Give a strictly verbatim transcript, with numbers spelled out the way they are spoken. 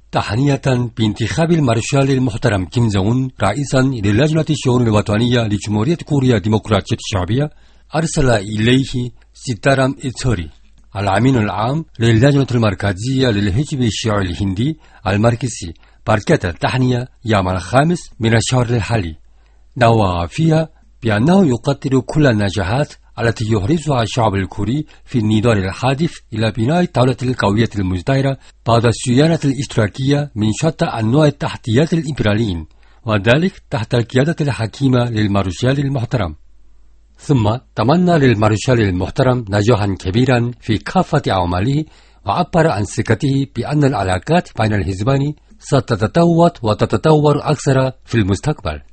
تهنئة بانتخاب المارشال المحترم كيم جونغ أون رئيسا للجنة الشؤون الوطنية لجمهورية كوريا الديمقراطية الشعبية، أرسل إليه سيتارام إتسوري الأمين العام للجنة المركزية للحزب الشيوعي الهندي الماركسي بركة التهنئة يوم الخامس من الشهر الحالي، نوى فيها بأنه يقدر كل النجاحات التي يحرزها الشعب الكوري في النضال الهادف إلى بناء الدولة القوية المزدهرة بعد الصيانة الاشتراكية من شتى أنواع التحديات الإمبرياليين، وذلك تحت القيادة الحكيمة للمارشال المحترم. ثم تمنى للمارشال المحترم نجاحا كبيرا في كافة أعماله، وعبر عن ثقته بأن العلاقات بين الحزبين ستتطور وتتطور أكثر في المستقبل.